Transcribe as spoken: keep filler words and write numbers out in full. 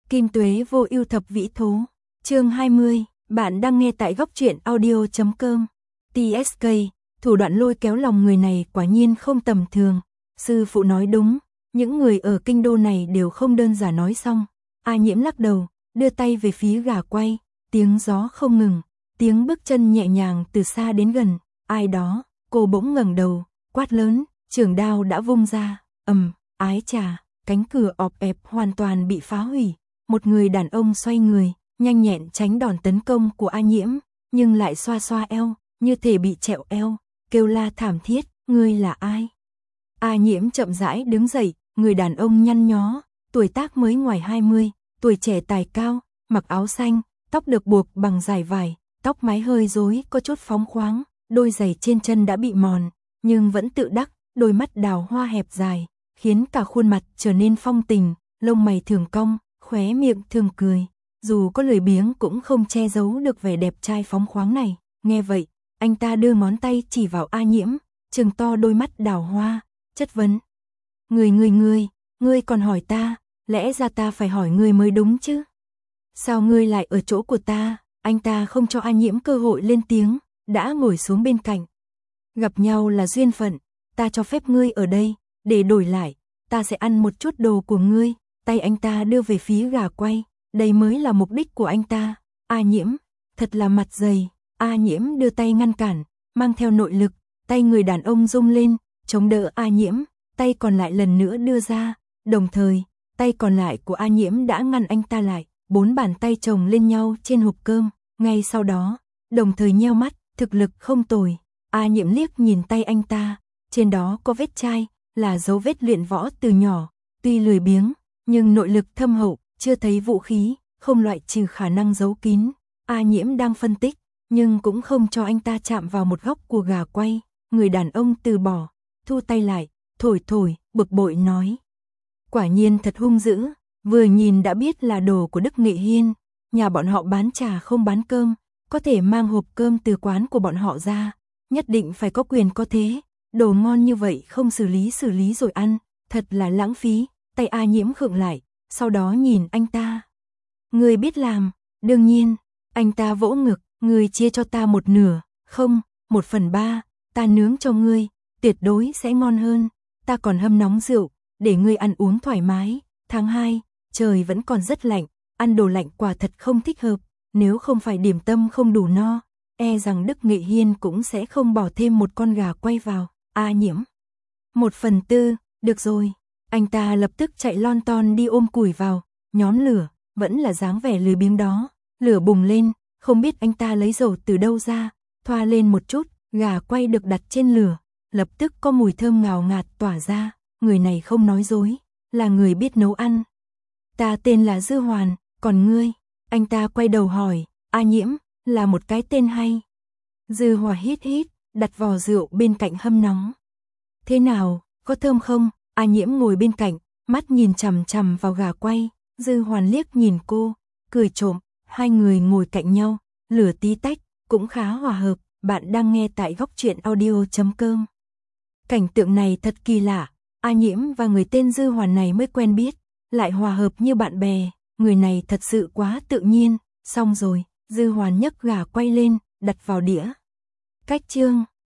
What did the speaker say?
Kim Tuế vô ưu thập vĩ thố. Chương hai mươi, bạn đang nghe tại góc truyện audio chấm com. tê ét ca, thủ đoạn lôi kéo lòng người này quả nhiên không tầm thường. Sư phụ nói đúng, những người ở kinh đô này đều không đơn giản. Nói xong, A Nhiễm lắc đầu, đưa tay về phía gà quay, tiếng gió không ngừng, tiếng bước chân nhẹ nhàng từ xa đến gần. Ai đó, cô bỗng ngẩng đầu, quát lớn, trường đao đã vung ra, ầm, ái chà, cánh cửa ọp ẹp hoàn toàn bị phá hủy. Một người đàn ông xoay người, nhanh nhẹn tránh đòn tấn công của A Nhiễm, nhưng lại xoa xoa eo, như thể bị trẹo eo, kêu la thảm thiết, ngươi là ai? A Nhiễm chậm rãi đứng dậy, người đàn ông nhăn nhó, tuổi tác mới ngoài hai mươi, tuổi trẻ tài cao, mặc áo xanh, tóc được buộc bằng dải vải, tóc mái hơi rối có chút phóng khoáng, đôi giày trên chân đã bị mòn, nhưng vẫn tự đắc, đôi mắt đào hoa hẹp dài, khiến cả khuôn mặt trở nên phong tình, lông mày thường cong, khóe miệng thường cười, dù có lười biếng cũng không che giấu được vẻ đẹp trai phóng khoáng này. Nghe vậy, anh ta đưa ngón tay chỉ vào A Nhiễm, trừng to đôi mắt đào hoa, chất vấn. Ngươi ngươi ngươi, ngươi còn hỏi ta, lẽ ra ta phải hỏi ngươi mới đúng chứ? Sao ngươi lại ở chỗ của ta? Anh ta không cho A Nhiễm cơ hội lên tiếng, đã ngồi xuống bên cạnh. Gặp nhau là duyên phận, ta cho phép ngươi ở đây, để đổi lại, ta sẽ ăn một chút đồ của ngươi. Tay anh ta đưa về phía gà quay, đây mới là mục đích của anh ta. A Nhiễm, thật là mặt dày. A Nhiễm đưa tay ngăn cản, mang theo nội lực, tay người đàn ông rung lên, chống đỡ A Nhiễm, tay còn lại lần nữa đưa ra, đồng thời, tay còn lại của A Nhiễm đã ngăn anh ta lại, bốn bàn tay chồng lên nhau trên hộp cơm, ngay sau đó, đồng thời nheo mắt, thực lực không tồi. A Nhiễm liếc nhìn tay anh ta, trên đó có vết chai, là dấu vết luyện võ từ nhỏ, tuy lười biếng, nhưng nội lực thâm hậu, chưa thấy vũ khí, không loại trừ khả năng giấu kín. A Nhiễm đang phân tích, nhưng cũng không cho anh ta chạm vào một góc của gà quay. Người đàn ông từ bỏ, thu tay lại, thổi thổi, bực bội nói. Quả nhiên thật hung dữ, vừa nhìn đã biết là đồ của Đức Nghệ Hiên. Nhà bọn họ bán trà không bán cơm, có thể mang hộp cơm từ quán của bọn họ ra, nhất định phải có quyền có thế. Đồ ngon như vậy không xử lý xử lý rồi ăn, thật là lãng phí. Tay A Nhiễm khựng lại, sau đó nhìn anh ta. Ngươi biết làm, đương nhiên. Anh ta vỗ ngực, ngươi chia cho ta một nửa, không, một phần ba, ta nướng cho ngươi, tuyệt đối sẽ ngon hơn. Ta còn hâm nóng rượu, để ngươi ăn uống thoải mái. Tháng hai, trời vẫn còn rất lạnh, ăn đồ lạnh quả thật không thích hợp. Nếu không phải điểm tâm không đủ no, e rằng Đức Nghệ Hiên cũng sẽ không bỏ thêm một con gà quay vào. A Nhiễm, một phần tư, được rồi. Anh ta lập tức chạy lon ton đi ôm củi vào, nhóm lửa, vẫn là dáng vẻ lười biếng đó. Lửa bùng lên, không biết anh ta lấy dầu từ đâu ra, thoa lên một chút, gà quay được đặt trên lửa, lập tức có mùi thơm ngào ngạt tỏa ra. Người này không nói dối, là người biết nấu ăn. Ta tên là Dư Hoàn, còn ngươi? Anh ta quay đầu hỏi. A Nhiễm, là một cái tên hay. Dư Hòa hít hít, đặt vò rượu bên cạnh hâm nóng. Thế nào, có thơm không? A Nhiễm ngồi bên cạnh, mắt nhìn chằm chằm vào gà quay. Dư Hoàn liếc nhìn cô, cười trộm. Hai người ngồi cạnh nhau, lửa tí tách, cũng khá hòa hợp. Bạn đang nghe tại góc truyện audio chấm com. Cảnh tượng này thật kỳ lạ. A Nhiễm và người tên Dư Hoàn này mới quen biết, lại hòa hợp như bạn bè. Người này thật sự quá tự nhiên. Xong rồi, Dư Hoàn nhấc gà quay lên, đặt vào đĩa. Cách chương